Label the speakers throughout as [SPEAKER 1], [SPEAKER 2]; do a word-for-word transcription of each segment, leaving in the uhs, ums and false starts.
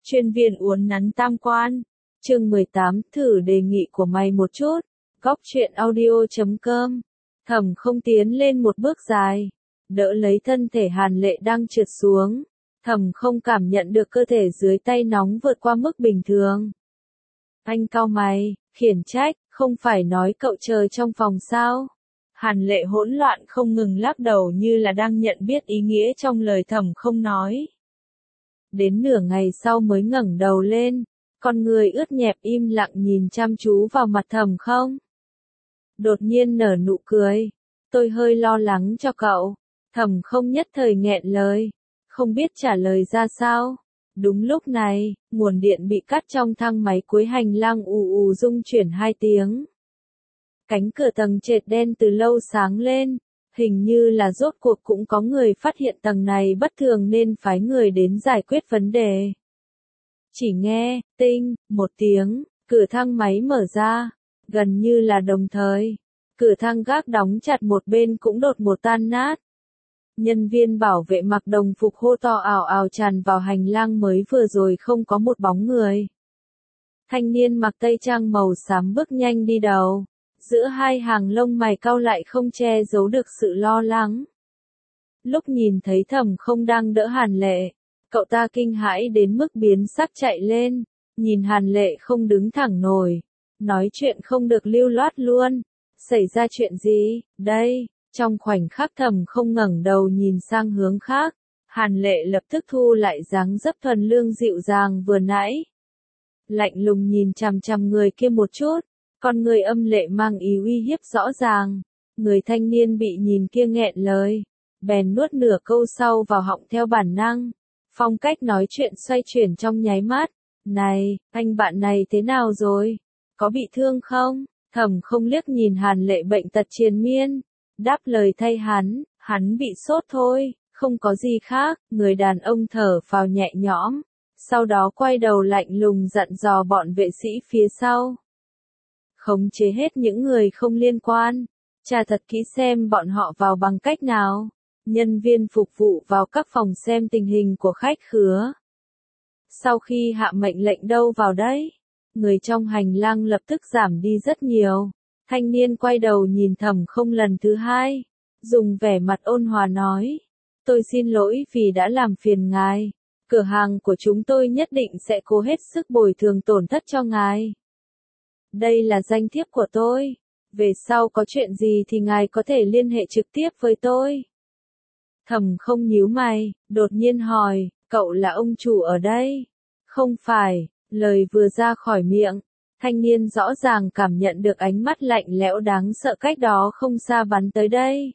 [SPEAKER 1] Chuyên viên uốn nắn tam quan. Chương mười tám, thử đề nghị của mày một chút. Góc truyện audio chấm com. Thẩm Không tiến lên một bước dài, đỡ lấy thân thể Hàn Lệ đang trượt xuống. Thẩm Không cảm nhận được cơ thể dưới tay nóng vượt qua mức bình thường. Anh cau mày, khiển trách, không phải nói cậu chờ trong phòng sao? Hàn Lệ hỗn loạn không ngừng lắc đầu như là đang nhận biết ý nghĩa trong lời Thẩm Không nói. Đến nửa ngày sau mới ngẩng đầu lên, con người ướt nhẹp im lặng nhìn chăm chú vào mặt Thẩm Không. Đột nhiên nở nụ cười, tôi hơi lo lắng cho cậu. Thẩm Không nhất thời nghẹn lời, không biết trả lời ra sao. Đúng lúc này, nguồn điện bị cắt trong thang máy cuối hành lang ù ù rung chuyển hai tiếng. Cánh cửa tầng trệt đen từ lâu sáng lên, hình như là rốt cuộc cũng có người phát hiện tầng này bất thường nên phái người đến giải quyết vấn đề. Chỉ nghe, tinh, một tiếng, cửa thang máy mở ra, gần như là đồng thời. Cửa thang gác đóng chặt một bên cũng đột một tan nát. Nhân viên bảo vệ mặc đồng phục hô to ào ào tràn vào hành lang mới vừa rồi không có một bóng người. Thanh niên mặc tây trang màu xám bước nhanh đi đầu, giữa hai hàng lông mày cau lại không che giấu được sự lo lắng. Lúc nhìn thấy Thẩm Không đang đỡ Hàn Lệ, cậu ta kinh hãi đến mức biến sắc chạy lên, nhìn Hàn Lệ không đứng thẳng nổi, nói chuyện không được lưu loát luôn. Xảy ra chuyện gì, đây? Trong khoảnh khắc Thẩm Không ngẩng đầu nhìn sang hướng khác, Hàn Lệ lập tức thu lại dáng dấp thuần lương dịu dàng vừa nãy. Lạnh lùng nhìn chằm chằm người kia một chút, con người âm lệ mang ý uy hiếp rõ ràng. Người thanh niên bị nhìn kia nghẹn lời, bèn nuốt nửa câu sau vào họng theo bản năng. Phong cách nói chuyện xoay chuyển trong nháy mắt. Này, anh bạn này thế nào rồi? Có bị thương không? Thẩm Không liếc nhìn Hàn Lệ bệnh tật triền miên, đáp lời thay hắn, hắn bị sốt thôi, không có gì khác. Người đàn ông thở phào nhẹ nhõm, sau đó quay đầu lạnh lùng dặn dò bọn vệ sĩ phía sau. Khống chế hết những người không liên quan, tra thật kỹ xem bọn họ vào bằng cách nào. Nhân viên phục vụ vào các phòng xem tình hình của khách khứa. Sau khi hạ mệnh lệnh đâu vào đấy, người trong hành lang lập tức giảm đi rất nhiều. Thanh niên quay đầu nhìn Thẩm Không lần thứ hai, dùng vẻ mặt ôn hòa nói, tôi xin lỗi vì đã làm phiền ngài. Cửa hàng của chúng tôi nhất định sẽ cố hết sức bồi thường tổn thất cho ngài. Đây là danh thiếp của tôi, về sau có chuyện gì thì ngài có thể liên hệ trực tiếp với tôi. Thẩm Không nhíu mày, đột nhiên hỏi, cậu là ông chủ ở đây? Không phải. Lời vừa ra khỏi miệng, thanh niên rõ ràng cảm nhận được ánh mắt lạnh lẽo đáng sợ cách đó không xa bắn tới đây.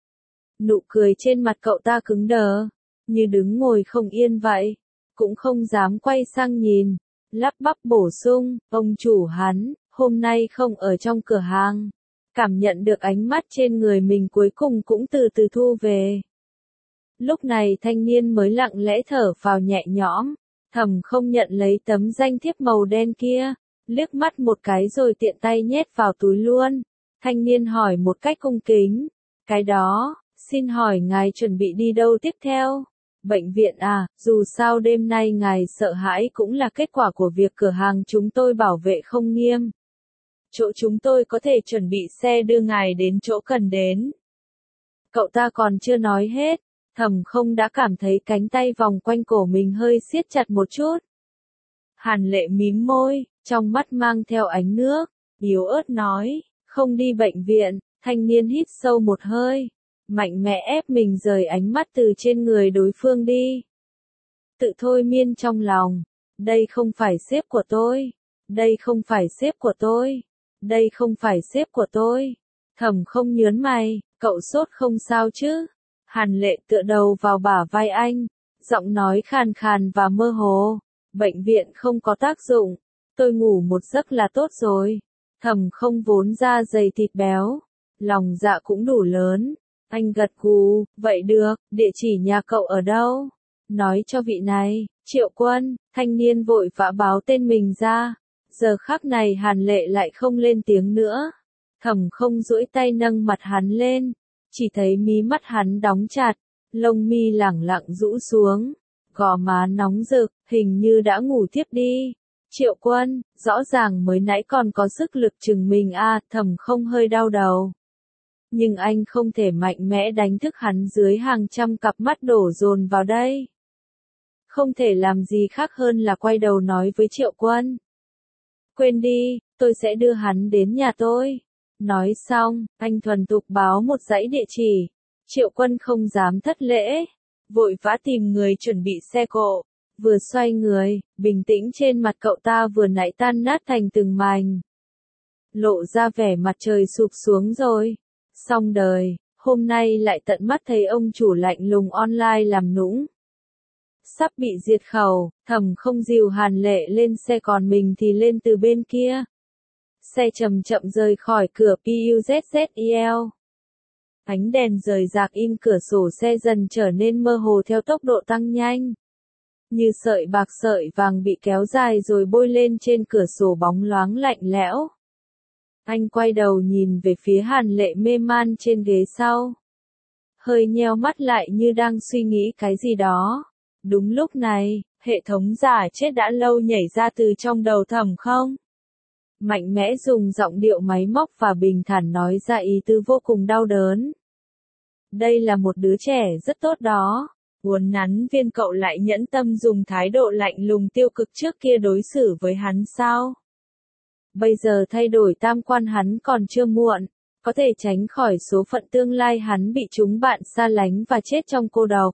[SPEAKER 1] Nụ cười trên mặt cậu ta cứng đờ, như đứng ngồi không yên vậy, cũng không dám quay sang nhìn, lắp bắp bổ sung, ông chủ hắn, hôm nay không ở trong cửa hàng. Cảm nhận được ánh mắt trên người mình cuối cùng cũng từ từ thu về. Lúc này thanh niên mới lặng lẽ thở phào nhẹ nhõm. Thẩm Không nhận lấy tấm danh thiếp màu đen kia, liếc mắt một cái rồi tiện tay nhét vào túi luôn. Thanh niên hỏi một cách cung kính, cái đó, xin hỏi ngài chuẩn bị đi đâu tiếp theo? Bệnh viện à, dù sao đêm nay ngài sợ hãi cũng là kết quả của việc cửa hàng chúng tôi bảo vệ không nghiêm. Chỗ chúng tôi có thể chuẩn bị xe đưa ngài đến chỗ cần đến. Cậu ta còn chưa nói hết, Thẩm Không đã cảm thấy cánh tay vòng quanh cổ mình hơi siết chặt một chút. Hàn Lệ mím môi, trong mắt mang theo ánh nước, yếu ớt nói, không đi bệnh viện. Thanh niên hít sâu một hơi, mạnh mẽ ép mình rời ánh mắt từ trên người đối phương đi. Tự thôi miên trong lòng, đây không phải sếp của tôi, đây không phải sếp của tôi, đây không phải sếp của tôi. Thẩm Không nhớn mày, cậu sốt không sao chứ? Hàn Lệ tựa đầu vào bả vai anh, giọng nói khàn khàn và mơ hồ, bệnh viện không có tác dụng, tôi ngủ một giấc là tốt rồi. Thẩm Không vốn da dày thịt béo, lòng dạ cũng đủ lớn, anh gật gù, vậy được, địa chỉ nhà cậu ở đâu? Nói cho vị này. Triệu Quân. Thanh niên vội vã báo tên mình ra, giờ khắc này Hàn Lệ lại không lên tiếng nữa. Thẩm Không duỗi tay nâng mặt hắn lên, chỉ thấy mí mắt hắn đóng chặt, lông mi lẳng lặng rũ xuống, gò má nóng rực, hình như đã ngủ tiếp đi. Triệu Quân, rõ ràng mới nãy còn có sức lực chừng mình a, Thẩm Không hơi đau đầu. Nhưng anh không thể mạnh mẽ đánh thức hắn dưới hàng trăm cặp mắt đổ dồn vào đây. Không thể làm gì khác hơn là quay đầu nói với Triệu Quân. Quên đi, tôi sẽ đưa hắn đến nhà tôi. Nói xong, anh thuần thục báo một dãy địa chỉ. Triệu Quân không dám thất lễ, vội vã tìm người chuẩn bị xe cộ. Vừa xoay người, bình tĩnh trên mặt cậu ta vừa nãy tan nát thành từng mảnh. Lộ ra vẻ mặt trời sụp xuống rồi. Xong đời, hôm nay lại tận mắt thấy ông chủ lạnh lùng online làm nũng. Sắp bị diệt khẩu, Thẩm Không dìu Hàn Lệ lên xe, còn mình thì lên từ bên kia. Xe chậm chậm rời khỏi cửa Puzzle. Ánh đèn rời rạc in cửa sổ xe dần trở nên mơ hồ theo tốc độ tăng nhanh. Như sợi bạc sợi vàng bị kéo dài rồi bôi lên trên cửa sổ bóng loáng lạnh lẽo. Anh quay đầu nhìn về phía Hàn Lệ mê man trên ghế sau. Hơi nheo mắt lại như đang suy nghĩ cái gì đó. Đúng lúc này, hệ thống giả chết đã lâu nhảy ra từ trong đầu Thẩm Không. Mạnh mẽ dùng giọng điệu máy móc và bình thản nói ra ý tứ vô cùng đau đớn. Đây là một đứa trẻ rất tốt đó. Uốn nắn viên cậu lại nhẫn tâm dùng thái độ lạnh lùng tiêu cực trước kia đối xử với hắn sao? Bây giờ thay đổi tam quan hắn còn chưa muộn, có thể tránh khỏi số phận tương lai hắn bị chúng bạn xa lánh và chết trong cô độc.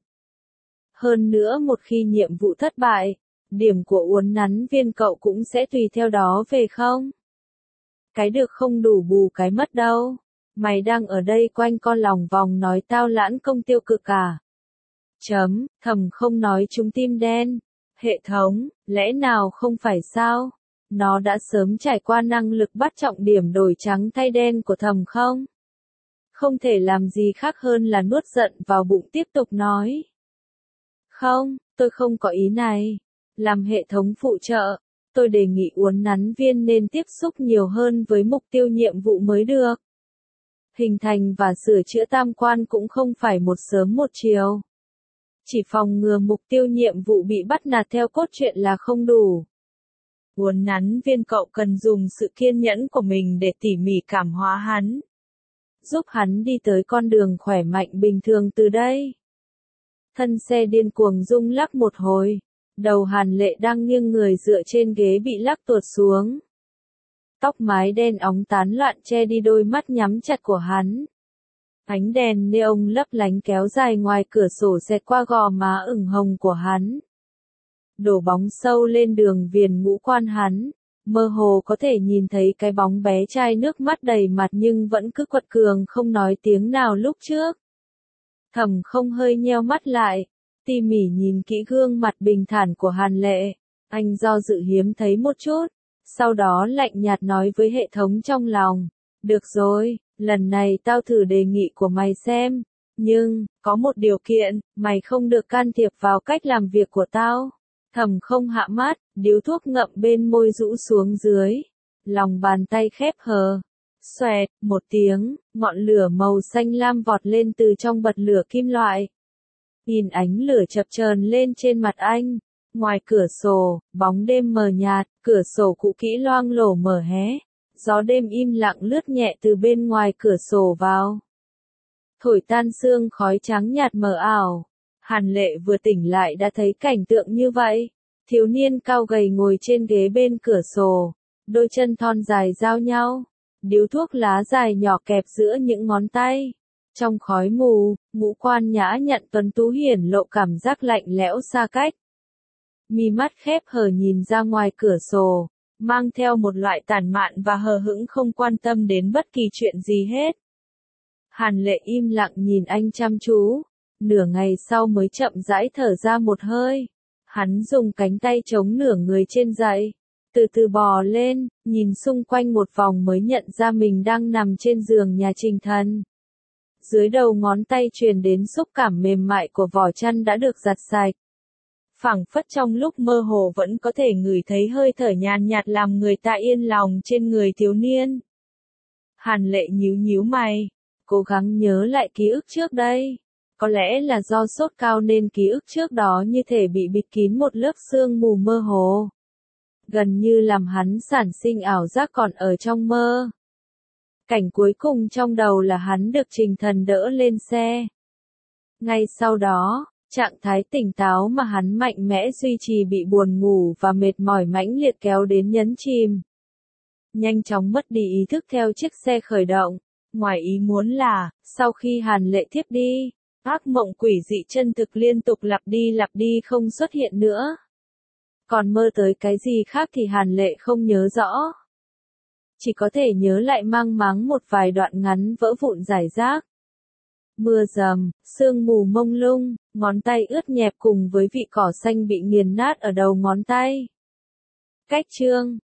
[SPEAKER 1] Hơn nữa một khi nhiệm vụ thất bại, điểm của uốn nắn viên cậu cũng sẽ tùy theo đó về không? Cái được không đủ bù cái mất đâu. Mày đang ở đây quanh co lòng vòng nói tao lãng công tiêu cực à? Chấm, Thẩm Không nói trúng tim đen. Hệ thống, lẽ nào không phải sao? Nó đã sớm trải qua năng lực bắt trọng điểm đổi trắng thay đen của Thẩm Không. Không thể làm gì khác hơn là nuốt giận vào bụng tiếp tục nói. Không, tôi không có ý này. Làm hệ thống phụ trợ, tôi đề nghị uốn nắn viên nên tiếp xúc nhiều hơn với mục tiêu nhiệm vụ mới được. Hình thành và sửa chữa tam quan cũng không phải một sớm một chiều. Chỉ phòng ngừa mục tiêu nhiệm vụ bị bắt nạt theo cốt truyện là không đủ. Uốn nắn viên cậu cần dùng sự kiên nhẫn của mình để tỉ mỉ cảm hóa hắn. Giúp hắn đi tới con đường khỏe mạnh bình thường từ đây. Thân xe điên cuồng rung lắc một hồi. Đầu Hàn Lệ đang nghiêng người dựa trên ghế bị lắc tuột xuống. Tóc mái đen óng tán loạn che đi đôi mắt nhắm chặt của hắn. Ánh đèn neon lấp lánh kéo dài ngoài cửa sổ xẹt qua gò má ửng hồng của hắn. Đổ bóng sâu lên đường viền ngũ quan hắn. Mơ hồ có thể nhìn thấy cái bóng bé trai nước mắt đầy mặt nhưng vẫn cứ quật cường không nói tiếng nào lúc trước. Thẩm Không hơi nheo mắt lại, tỉ mỉ nhìn kỹ gương mặt bình thản của Hàn Lệ. Anh do dự hiếm thấy một chút, sau đó lạnh nhạt nói với hệ thống trong lòng. Được rồi, lần này tao thử đề nghị của mày xem. Nhưng, có một điều kiện, mày không được can thiệp vào cách làm việc của tao. Thẩm Không hạ mắt, điếu thuốc ngậm bên môi rũ xuống dưới. Lòng bàn tay khép hờ. Xoẹt, một tiếng, ngọn lửa màu xanh lam vọt lên từ trong bật lửa kim loại. Nhìn ánh lửa chập chờn lên trên mặt anh. Ngoài cửa sổ, bóng đêm mờ nhạt, cửa sổ cũ kỹ loang lổ mở hé. Gió đêm im lặng lướt nhẹ từ bên ngoài cửa sổ vào. Thổi tan sương khói trắng nhạt mờ ảo. Hàn Lệ vừa tỉnh lại đã thấy cảnh tượng như vậy. Thiếu niên cao gầy ngồi trên ghế bên cửa sổ. Đôi chân thon dài giao nhau. Điếu thuốc lá dài nhỏ kẹp giữa những ngón tay. Trong khói mù, ngũ quan nhã nhặn tuấn tú hiển lộ cảm giác lạnh lẽo xa cách. Mi mắt khép hờ nhìn ra ngoài cửa sổ, mang theo một loại tản mạn và hờ hững không quan tâm đến bất kỳ chuyện gì hết. Hàn Lệ im lặng nhìn anh chăm chú, nửa ngày sau mới chậm rãi thở ra một hơi. Hắn dùng cánh tay chống nửa người trên dậy, từ từ bò lên, nhìn xung quanh một vòng mới nhận ra mình đang nằm trên giường nhà Trình Thần. Dưới đầu ngón tay truyền đến xúc cảm mềm mại của vỏ chăn đã được giặt sạch. Phảng phất trong lúc mơ hồ vẫn có thể ngửi thấy hơi thở nhàn nhạt làm người ta yên lòng trên người thiếu niên. Hàn Lệ nhíu nhíu mày, cố gắng nhớ lại ký ức trước đây. Có lẽ là do sốt cao nên ký ức trước đó như thể bị bịt kín một lớp sương mù mơ hồ. Gần như làm hắn sản sinh ảo giác còn ở trong mơ. Cảnh cuối cùng trong đầu là hắn được Trình Thần đỡ lên xe. Ngay sau đó, trạng thái tỉnh táo mà hắn mạnh mẽ duy trì bị buồn ngủ và mệt mỏi mãnh liệt kéo đến nhấn chìm. Nhanh chóng mất đi ý thức theo chiếc xe khởi động. Ngoài ý muốn là, sau khi Hàn Lệ thiếp đi, ác mộng quỷ dị chân thực liên tục lặp đi lặp đi không xuất hiện nữa. Còn mơ tới cái gì khác thì Hàn Lệ không nhớ rõ. Chỉ có thể nhớ lại mang máng một vài đoạn ngắn vỡ vụn rải rác. Mưa rầm, sương mù mông lung, ngón tay ướt nhẹp cùng với vị cỏ xanh bị nghiền nát ở đầu ngón tay. Cách chương